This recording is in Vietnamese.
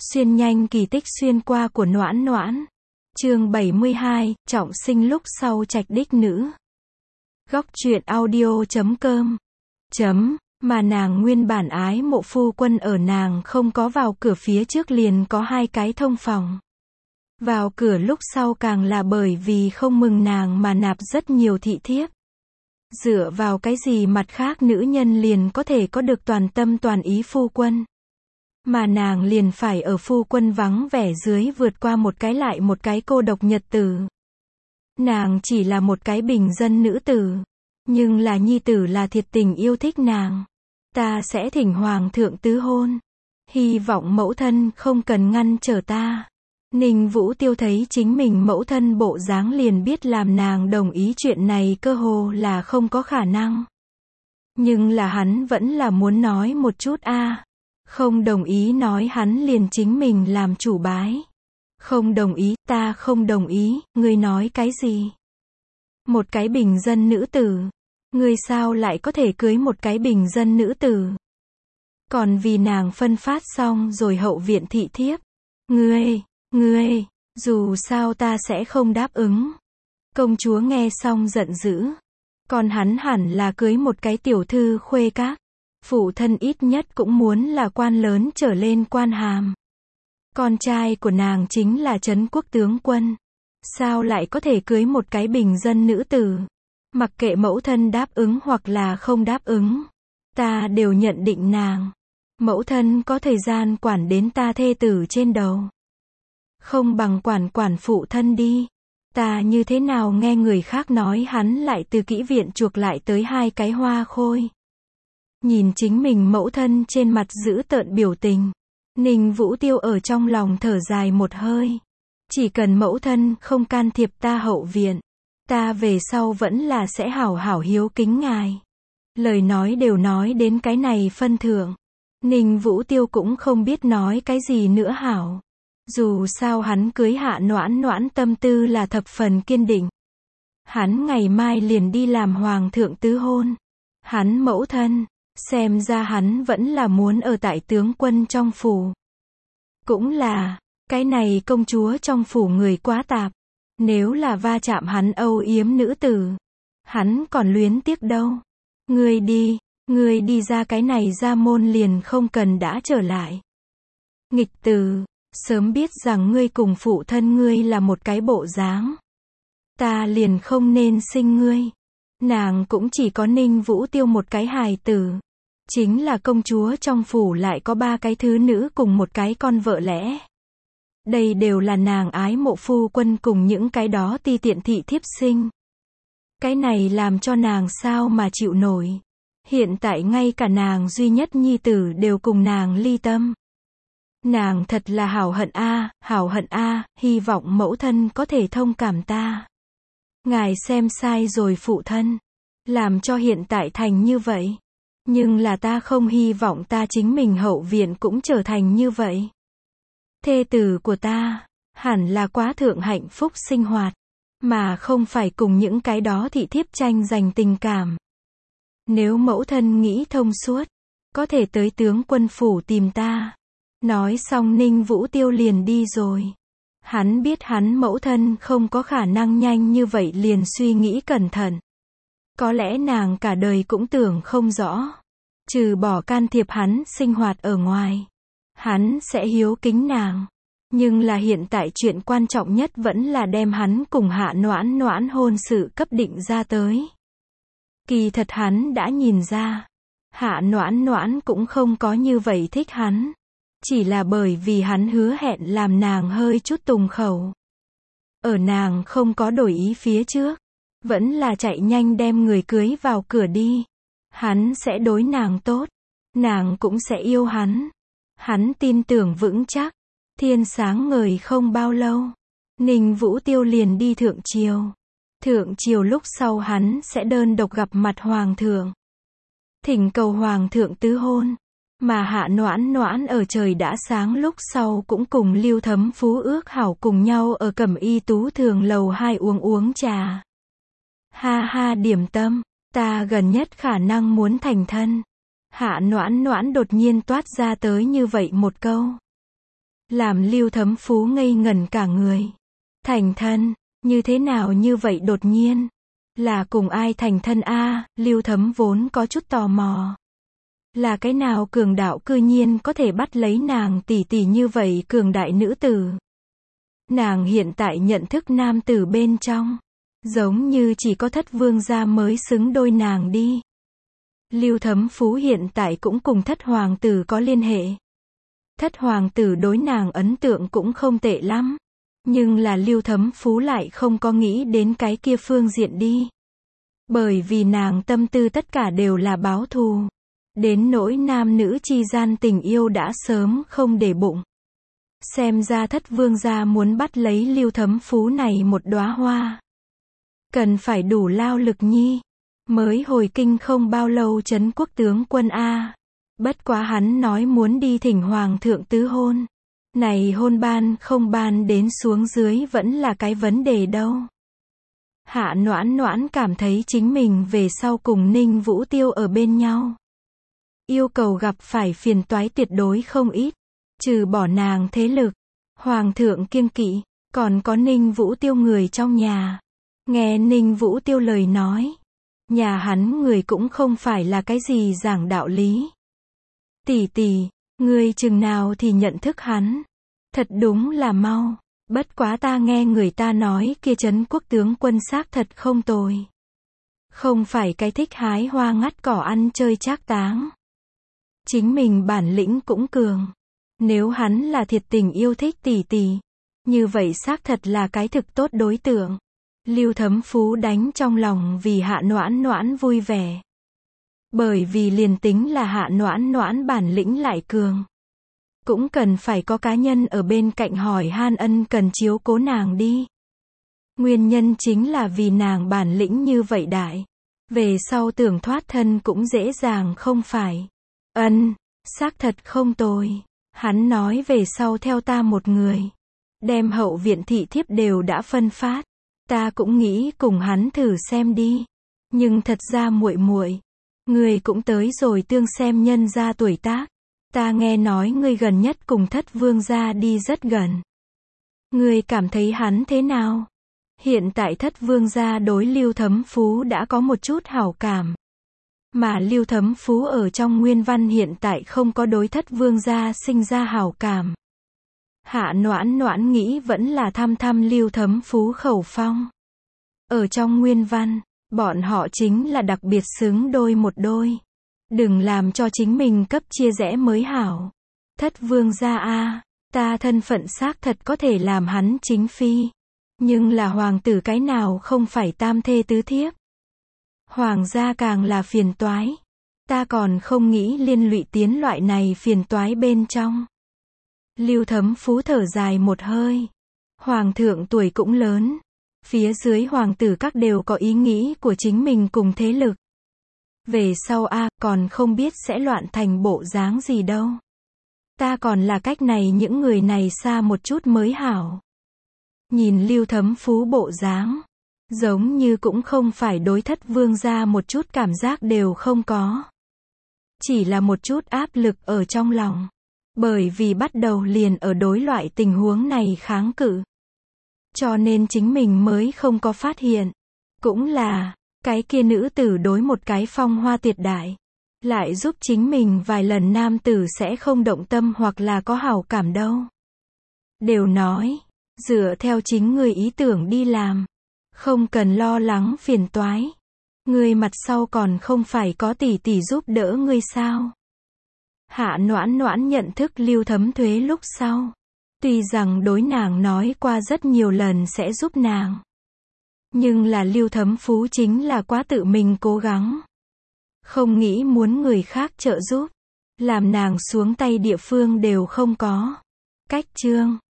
Xuyên nhanh kỳ tích xuyên qua của Noãn Noãn. Chương 72, trọng sinh lúc sau trạch đích nữ. Góc truyện audio.com. Mà nàng nguyên bản ái mộ phu quân ở nàng không có vào cửa phía trước liền có hai cái thông phòng. Vào cửa lúc sau càng là bởi vì không mừng nàng mà nạp rất nhiều thị thiếp. Dựa vào cái gì mặt khác nữ nhân liền có thể có được toàn tâm toàn ý phu quân. Mà nàng liền phải ở phu quân vắng vẻ dưới vượt qua một cái lại một cái cô độc nhật tử. Nàng chỉ là một cái bình dân nữ tử. Nhưng là nhi tử là thiệt tình yêu thích nàng. Ta sẽ thỉnh hoàng thượng tứ hôn. Hy vọng mẫu thân không cần ngăn trở ta. Ninh Vũ Tiêu thấy chính mình mẫu thân bộ dáng liền biết làm nàng đồng ý chuyện này cơ hồ là không có khả năng. Nhưng là hắn vẫn là muốn nói một chút a. Không đồng ý nói hắn liền chính mình làm chủ bái. Không đồng ý, ta không đồng ý, ngươi nói cái gì? Một cái bình dân nữ tử. Ngươi sao lại có thể cưới một cái bình dân nữ tử? Còn vì nàng phân phát xong rồi hậu viện thị thiếp. Ngươi, dù sao ta sẽ không đáp ứng. Công chúa nghe xong giận dữ. Còn hắn hẳn là cưới một cái tiểu thư khuê các. Phụ thân ít nhất cũng muốn là quan lớn trở lên quan hàm. Con trai của nàng chính là Trấn quốc tướng quân. Sao lại có thể cưới một cái bình dân nữ tử? Mặc kệ mẫu thân đáp ứng hoặc là không đáp ứng. Ta đều nhận định nàng. Mẫu thân có thời gian quản đến ta thê tử trên đầu. Không bằng quản phụ thân đi. Ta như thế nào nghe người khác nói hắn lại từ kỹ viện chuộc lại tới hai cái hoa khôi. Nhìn chính mình mẫu thân trên mặt giữ tợn biểu tình. Ninh Vũ Tiêu ở trong lòng thở dài một hơi. Chỉ cần mẫu thân không can thiệp ta hậu viện. Ta về sau vẫn là sẽ hảo hảo hiếu kính ngài. Lời nói đều nói đến cái này phân thượng. Ninh Vũ Tiêu cũng không biết nói cái gì nữa hảo. Dù sao hắn cưới Hạ Noãn Noãn tâm tư là thập phần kiên định. Hắn ngày mai liền đi làm hoàng thượng tứ hôn. Hắn mẫu thân, xem ra hắn vẫn là muốn ở tại tướng quân trong phủ. Cũng là, cái này công chúa trong phủ người quá tạp. Nếu là va chạm hắn âu yếm nữ tử, hắn còn luyến tiếc đâu. Ngươi đi ra cái này ra môn liền không cần đã trở lại. Nghịch tử, sớm biết rằng ngươi cùng phụ thân ngươi là một cái bộ dáng. Ta liền không nên sinh ngươi. Nàng cũng chỉ có Ninh Vũ Tiêu một cái hài tử. Chính là công chúa trong phủ lại có ba cái thứ nữ cùng một cái con vợ lẽ. Đây đều là nàng ái mộ phu quân cùng những cái đó ti tiện thị thiếp sinh. Cái này làm cho nàng sao mà chịu nổi. Hiện tại ngay cả nàng duy nhất nhi tử đều cùng nàng ly tâm. Nàng thật là hảo hận a, hy vọng mẫu thân có thể thông cảm ta. Ngài xem sai rồi phụ thân. Làm cho hiện tại thành như vậy. Nhưng là ta không hy vọng ta chính mình hậu viện cũng trở thành như vậy. Thê tử của ta, hẳn là quá thượng hạnh phúc sinh hoạt, mà không phải cùng những cái đó thị thiếp tranh giành tình cảm. Nếu mẫu thân nghĩ thông suốt, có thể tới tướng quân phủ tìm ta. Nói xong Ninh Vũ Tiêu liền đi rồi. Hắn biết hắn mẫu thân không có khả năng nhanh như vậy liền suy nghĩ cẩn thận. Có lẽ nàng cả đời cũng tưởng không rõ. Trừ bỏ can thiệp hắn sinh hoạt ở ngoài. Hắn sẽ hiếu kính nàng. Nhưng là hiện tại chuyện quan trọng nhất vẫn là đem hắn cùng Hạ Noãn Noãn hôn sự cấp định ra tới. Kỳ thật hắn đã nhìn ra. Hạ Noãn Noãn cũng không có như vậy thích hắn. Chỉ là bởi vì hắn hứa hẹn làm nàng hơi chút tùng khẩu. Ở nàng không có đổi ý phía trước. Vẫn là chạy nhanh đem người cưới vào cửa đi. Hắn sẽ đối nàng tốt. Nàng cũng sẽ yêu hắn. Hắn tin tưởng vững chắc. Thiên sáng ngời không bao lâu. Ninh Vũ Tiêu liền đi thượng triều. Thượng triều lúc sau hắn sẽ đơn độc gặp mặt hoàng thượng. Thỉnh cầu hoàng thượng tứ hôn. Mà Hạ Noãn Noãn ở trời đã sáng lúc sau cũng cùng Lưu Thấm Phú ước hảo cùng nhau ở Cẩm Y Tú Thường lầu 2 uống trà. Ha điểm tâm, ta gần nhất khả năng muốn thành thân. Hạ Noãn Noãn đột nhiên toát ra tới như vậy một câu. làm Lưu Thấm Phú ngây ngẩn cả người. Thành thân, như thế nào như vậy đột nhiên? Là cùng ai thành thân a? Lưu Thấm vốn có chút tò mò. Là cái nào cường đạo cư nhiên có thể bắt lấy nàng tỷ tỷ như vậy cường đại nữ tử? Nàng hiện tại nhận thức nam tử bên trong, giống như chỉ có Thất Vương gia mới xứng đôi nàng đi. Lưu Thấm Phú hiện tại cũng cùng Thất Hoàng tử có liên hệ. Thất Hoàng tử đối nàng ấn tượng cũng không tệ lắm. Nhưng là Lưu Thấm Phú lại không có nghĩ đến cái kia phương diện đi. Bởi vì nàng tâm tư tất cả đều là báo thù. Đến nỗi nam nữ chi gian tình yêu đã sớm không để bụng. Xem ra Thất Vương gia muốn bắt lấy Lưu Thấm Phú này một đóa hoa. Cần phải đủ lao lực nhi. Mới hồi kinh không bao lâu Trấn Quốc tướng quân a. Bất quá hắn nói muốn đi thỉnh Hoàng thượng tứ hôn. Này hôn ban không ban đến xuống dưới vẫn là cái vấn đề đâu. Hạ Noãn Noãn cảm thấy chính mình về sau cùng Ninh Vũ Tiêu ở bên nhau. Yêu cầu gặp phải phiền toái tuyệt đối không ít. Trừ bỏ nàng thế lực, Hoàng thượng kiêng kỵ, còn có Ninh Vũ Tiêu người trong nhà. Nghe Ninh Vũ Tiêu lời nói, nhà hắn người cũng không phải là cái gì giảng đạo lý. Tỷ tỷ, ngươi chừng nào thì nhận thức hắn? Thật đúng là mau. Bất quá ta nghe người ta nói kia Trấn Quốc tướng quân xác thật không tồi. Không phải cái thích hái hoa ngắt cỏ ăn chơi trác táng. Chính mình bản lĩnh cũng cường. Nếu hắn là thiệt tình yêu thích tỷ tỷ, như vậy xác thật là cái thực tốt đối tượng. Lưu Thấm Phú đánh trong lòng vì Hạ Noãn Noãn vui vẻ. Bởi vì liền tính là Hạ Noãn Noãn bản lĩnh lại cường, cũng cần phải có cá nhân ở bên cạnh hỏi han ân cần chiếu cố nàng đi. Nguyên nhân chính là vì nàng bản lĩnh như vậy đại. Về sau tưởng thoát thân cũng dễ dàng không phải. Xác thật không tồi. Hắn nói về sau theo ta một người. Đem hậu viện thị thiếp đều đã phân phát. Ta cũng nghĩ cùng hắn thử xem đi. Nhưng thật ra muội muội, người cũng tới rồi tương xem nhân gia tuổi tác. Ta nghe nói ngươi gần nhất cùng Thất Vương gia đi rất gần. Ngươi cảm thấy hắn thế nào? Hiện tại Thất Vương gia đối Lưu Thấm Phú đã có một chút hảo cảm. Mà Lưu Thấm Phú ở trong nguyên văn hiện tại không có đối Thất Vương gia sinh ra hảo cảm. Hạ Noãn Noãn nghĩ vẫn là thăm thăm Lưu Thấm Phú khẩu phong. Ở trong nguyên văn, bọn họ chính là đặc biệt xứng đôi một đôi. Đừng làm cho chính mình cấp chia rẽ mới hảo. Thất Vương gia a, ta thân phận xác thật có thể làm hắn chính phi. Nhưng là hoàng tử cái nào không phải tam thê tứ thiếp. Hoàng gia càng là phiền toái. Ta còn không nghĩ liên lụy tiến loại này phiền toái bên trong. Lưu Thấm Phú thở dài một hơi. Hoàng thượng tuổi cũng lớn. Phía dưới hoàng tử các đều có ý nghĩ của chính mình cùng thế lực. Về sau còn không biết sẽ loạn thành bộ dáng gì đâu. Ta còn là cách này những người này xa một chút mới hảo. Nhìn Lưu Thấm Phú bộ dáng, giống như cũng không phải đối Thất Vương gia một chút cảm giác đều không có. Chỉ là một chút áp lực ở trong lòng. Bởi vì bắt đầu liền ở đối loại tình huống này kháng cự. Cho nên chính mình mới không có phát hiện. Cũng là, cái kia nữ tử đối một cái phong hoa tuyệt đại. Lại giúp chính mình vài lần nam tử sẽ không động tâm hoặc là có hảo cảm đâu. Đều nói, dựa theo chính người ý tưởng đi làm. Không cần lo lắng phiền toái. Người mặt sau còn không phải có tỷ tỷ giúp đỡ ngươi sao? Hạ Noãn Noãn nhận thức Lưu Thấm Thuế lúc sau. Tuy rằng đối nàng nói qua rất nhiều lần sẽ giúp nàng. Nhưng là Lưu Thấm Phú chính là quá tự mình cố gắng. Không nghĩ muốn người khác trợ giúp. Làm nàng xuống tay địa phương đều không có. Cách chương